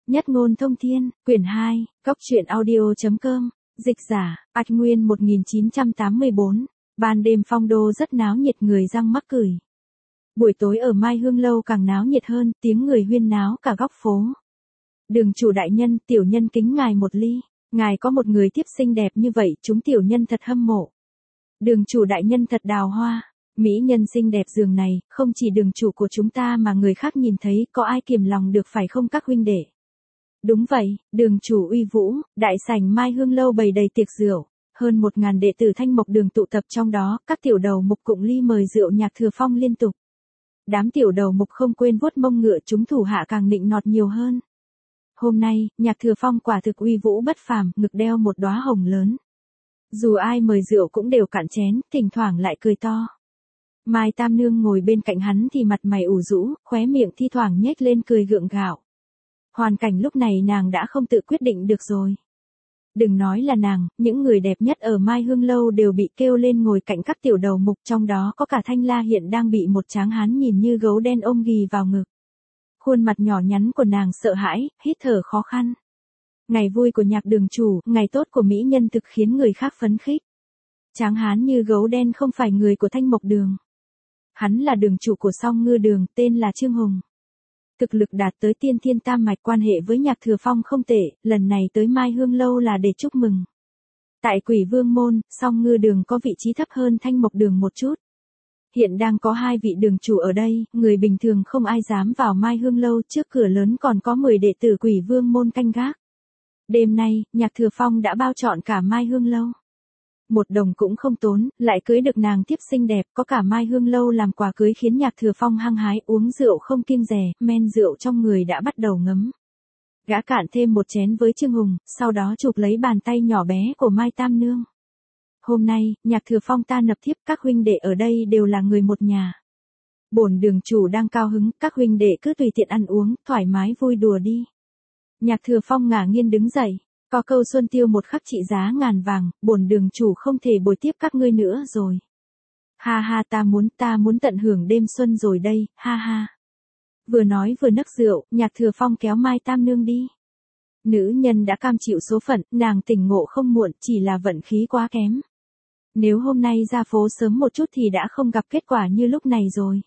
Nhất ngôn thông thiên, quyển 2, Cốc truyện audio.com, dịch giả, Ách Nguyên 1984, ban đêm Phong Đô rất náo nhiệt, người răng mắc cười. Buổi tối ở Mai Hương Lâu càng náo nhiệt hơn, tiếng người huyên náo cả góc phố. Đường chủ đại nhân, tiểu nhân kính ngài một ly, ngài có một người tiếp xinh đẹp như vậy, chúng tiểu nhân thật hâm mộ. Đường chủ đại nhân thật đào hoa. Mỹ nhân xinh đẹp giường này, không chỉ đường chủ của chúng ta mà người khác nhìn thấy, có ai kiềm lòng được phải không các huynh đệ? Đúng vậy, đường chủ uy vũ, đại sảnh Mai Hương Lâu bày đầy tiệc rượu, hơn 1000 đệ tử Thanh Mộc Đường tụ tập trong đó, các tiểu đầu mục cụng ly mời rượu Nhạc Thừa Phong liên tục. Đám tiểu đầu mục không quên vuốt mông ngựa, chúng thủ hạ càng nịnh nọt nhiều hơn. Hôm nay, Nhạc Thừa Phong quả thực uy vũ bất phàm, ngực đeo một đóa hồng lớn. Dù ai mời rượu cũng đều cạn chén, thỉnh thoảng lại cười to. Mai Tam Nương ngồi bên cạnh hắn thì mặt mày ủ rũ, khóe miệng thi thoảng nhếch lên cười gượng gạo. Hoàn cảnh lúc này nàng đã không tự quyết định được rồi. Đừng nói là nàng, những người đẹp nhất ở Mai Hương Lâu đều bị kêu lên ngồi cạnh các tiểu đầu mục, trong đó có cả Thanh La hiện đang bị một tráng hán nhìn như gấu đen ôm ghì vào ngực. Khuôn mặt nhỏ nhắn của nàng sợ hãi, hít thở khó khăn. Ngày vui của Nhạc đường chủ, ngày tốt của mỹ nhân thực khiến người khác phấn khích. Tráng hán như gấu đen không phải người của Thanh Mộc Đường. Hắn là đường chủ của Song Ngư Đường, tên là Trương Hùng. Thực lực đạt tới tiên thiên tam mạch, quan hệ với Nhạc Thừa Phong không tệ, lần này tới Mai Hương Lâu là để chúc mừng. Tại Quỷ Vương Môn, Song Ngư Đường có vị trí thấp hơn Thanh Mộc Đường một chút. Hiện đang có 2 vị đường chủ ở đây, người bình thường không ai dám vào Mai Hương Lâu, trước cửa lớn còn có 10 đệ tử Quỷ Vương Môn canh gác. Đêm nay, Nhạc Thừa Phong đã bao trọn cả Mai Hương Lâu. Một đồng cũng không tốn, lại cưới được nàng tiếp xinh đẹp, có cả Mai Hương Lâu làm quà cưới khiến Nhạc Thừa Phong hăng hái, uống rượu không kiêng dè, men rượu trong người đã bắt đầu ngấm. Gã cạn thêm một chén với Trương Hùng, sau đó chụp lấy bàn tay nhỏ bé của Mai Tam Nương. Hôm nay, Nhạc Thừa Phong ta nập thiếp, các huynh đệ ở đây đều là người một nhà. Bổn đường chủ đang cao hứng, các huynh đệ cứ tùy tiện ăn uống, thoải mái vui đùa đi. Nhạc Thừa Phong ngả nghiêng đứng dậy. Có câu xuân tiêu một khắc trị giá ngàn vàng, bổn đường chủ không thể bồi tiếp các ngươi nữa rồi. Ha ha, ta muốn tận hưởng đêm xuân rồi đây, ha ha. Vừa nói vừa nấc rượu, Nhạc Thừa Phong kéo Mai Tam Nương đi. Nữ nhân đã cam chịu số phận, nàng tỉnh ngộ không muộn, chỉ là vận khí quá kém. Nếu hôm nay ra phố sớm một chút thì đã không gặp kết quả như lúc này rồi.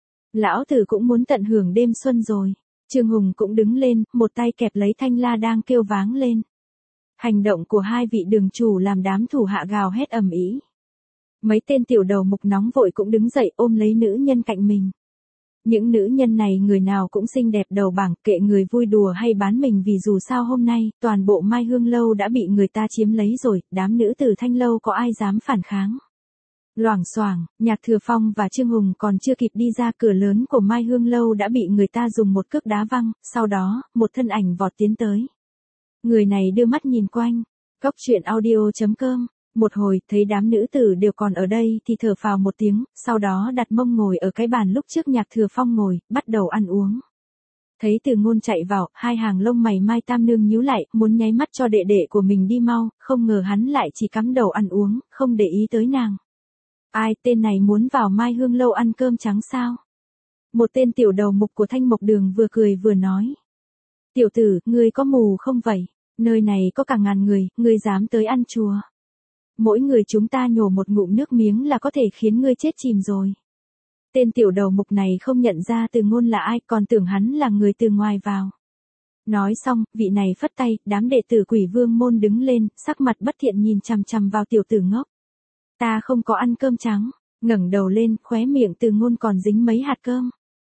Lão tử cũng muốn tận hưởng đêm xuân rồi. Trương Hùng cũng đứng lên, một tay kẹp lấy Thanh La đang kêu váng lên. Hành động của 2 vị đường chủ làm đám thủ hạ gào hét ầm ĩ. Mấy tên tiểu đầu mục nóng vội cũng đứng dậy ôm lấy nữ nhân cạnh mình. Những nữ nhân này người nào cũng xinh đẹp đầu bảng, kệ người vui đùa hay bán mình, vì dù sao hôm nay, toàn bộ Mai Hương Lâu đã bị người ta chiếm lấy rồi, đám nữ tử Thanh Lâu có ai dám phản kháng. Loảng xoảng, Nhạc Thừa Phong và Trương Hùng còn chưa kịp đi ra cửa lớn của Mai Hương Lâu đã bị người ta dùng một cước đá văng, sau đó, một thân ảnh vọt tiến tới. Người này đưa mắt nhìn quanh. Cốc truyện audio.com. Một hồi, thấy đám nữ tử đều còn ở đây thì thở phào một tiếng, sau đó đặt mông ngồi ở cái bàn lúc trước Nhạc Thừa Phong ngồi, bắt đầu ăn uống. Thấy Từ Ngôn chạy vào, 2 hàng lông mày Mai Tam Nương nhíu lại, muốn nháy mắt cho đệ đệ của mình đi mau, không ngờ hắn lại chỉ cắm đầu ăn uống, không để ý tới nàng. Ai, tên này muốn vào Mai Hương Lâu ăn cơm trắng sao? Một tên tiểu đầu mục của Thanh Mộc Đường vừa cười vừa nói. Tiểu tử, ngươi có mù không vậy? Nơi này có cả ngàn người, ngươi dám tới ăn chùa. Mỗi người chúng ta nhổ một ngụm nước miếng là có thể khiến ngươi chết chìm rồi. Tên tiểu đầu mục này không nhận ra Từ Ngôn là ai, còn tưởng hắn là người từ ngoài vào. Nói xong, vị này phất tay, đám đệ tử Quỷ Vương Môn đứng lên, sắc mặt bất thiện nhìn chằm chằm vào tiểu tử ngốc. Ta không có ăn cơm trắng, ngẩng đầu lên, khóe miệng Từ Ngôn còn dính mấy hạt cơm.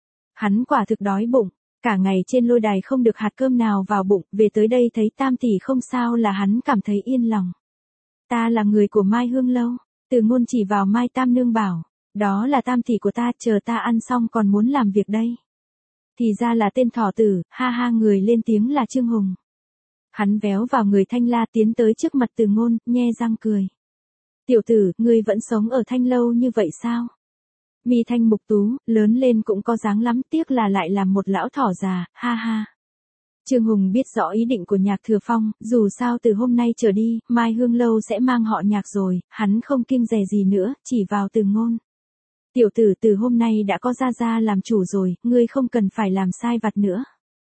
Hắn quả thực đói bụng. Cả ngày trên lôi đài không được hạt cơm nào vào bụng, về tới đây thấy Tam tỷ không sao là hắn cảm thấy yên lòng. Ta là người của Mai Hương Lâu. Từ Ngôn chỉ vào Mai Tam Nương bảo, đó là Tam tỷ của ta, chờ ta ăn xong còn muốn làm việc đây. Thì ra là tên thỏ tử, ha ha. Người lên tiếng là Trương Hùng. Hắn véo vào người Thanh La tiến tới trước mặt Từ Ngôn, nhe răng cười. Tiểu tử, ngươi vẫn sống ở Thanh Lâu như vậy sao? Mi thanh mục tú, lớn lên cũng có dáng lắm, tiếc là lại làm một lão thỏ già, ha ha. Trương Hùng biết rõ ý định của Nhạc Thừa Phong, dù sao từ hôm nay trở đi, Mai Hương Lâu sẽ mang họ Nhạc rồi, hắn không kiêng dè gì nữa, chỉ vào Từ Ngôn. Tiểu tử, từ hôm nay đã có gia gia làm chủ rồi, ngươi không cần phải làm sai vặt nữa.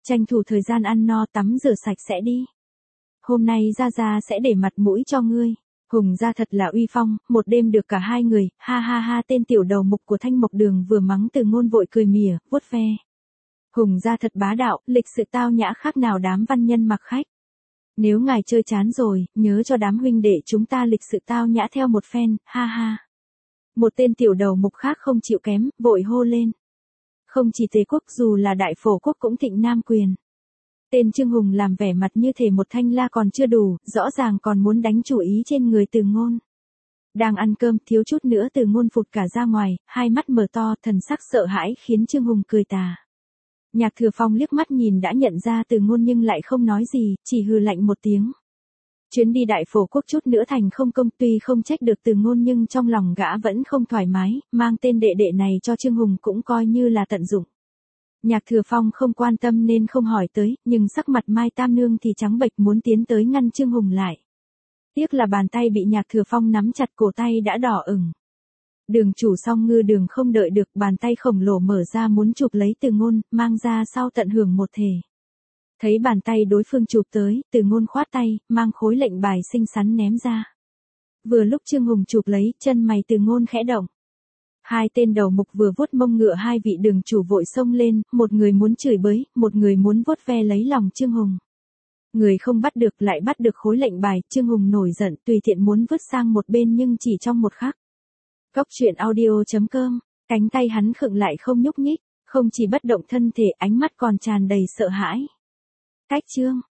Tranh thủ thời gian ăn no tắm rửa sạch sẽ đi. Hôm nay Gia Gia sẽ để mặt mũi cho ngươi. Hùng gia thật là uy phong, một đêm được cả hai người, ha ha ha. Tên tiểu đầu mục của Thanh Mộc Đường vừa mắng Từ Ngôn vội cười mỉa, vuốt ve. Hùng gia thật bá đạo, lịch sự tao nhã khác nào đám văn nhân mặc khách. Nếu ngài chơi chán rồi, nhớ cho đám huynh đệ chúng ta lịch sự tao nhã theo một phen, ha ha. Một tên tiểu đầu mục khác không chịu kém, vội hô lên. Không chỉ Tề quốc dù là Đại Phổ quốc cũng thịnh nam quyền. Tên Trương Hùng làm vẻ mặt như thể một thanh la còn chưa đủ, rõ ràng còn muốn đánh chủ ý trên người Từ Ngôn. Đang ăn cơm, thiếu chút nữa Từ Ngôn phụt cả ra ngoài, hai mắt mở to, thần sắc sợ hãi khiến Trương Hùng cười tà. Nhạc Thừa Phong liếc mắt nhìn đã nhận ra Từ Ngôn nhưng lại không nói gì, chỉ hừ lạnh một tiếng. Chuyến đi Đại Phổ quốc chút nữa thành không công, tuy không trách được Từ Ngôn nhưng trong lòng gã vẫn không thoải mái, mang tên đệ đệ này cho Trương Hùng cũng coi như là tận dụng. Nhạc Thừa Phong không quan tâm nên không hỏi tới, nhưng sắc mặt Mai Tam Nương thì trắng bệch muốn tiến tới ngăn Trương Hùng lại. Tiếc là bàn tay bị Nhạc Thừa Phong nắm chặt, cổ tay đã đỏ ửng. Đường chủ Song Ngư Đường không đợi được, bàn tay khổng lồ mở ra muốn chụp lấy Từ Ngôn, mang ra sau tận hưởng một thể. Thấy bàn tay đối phương chụp tới, Từ Ngôn khoát tay, mang khối lệnh bài xinh xắn ném ra. Vừa lúc Trương Hùng chụp lấy, chân mày Từ Ngôn khẽ động. Hai tên đầu mục vừa vuốt mông ngựa hai vị đường chủ vội xông lên, một người muốn chửi bới, một người muốn vuốt ve lấy lòng Trương Hùng. Người không bắt được lại bắt được khối lệnh bài, Trương Hùng nổi giận tùy tiện muốn vứt sang một bên nhưng chỉ trong một khắc. Cóc truyện audio.com, cánh tay hắn khựng lại không nhúc nhích, không chỉ bất động thân thể, ánh mắt còn tràn đầy sợ hãi. Cách chương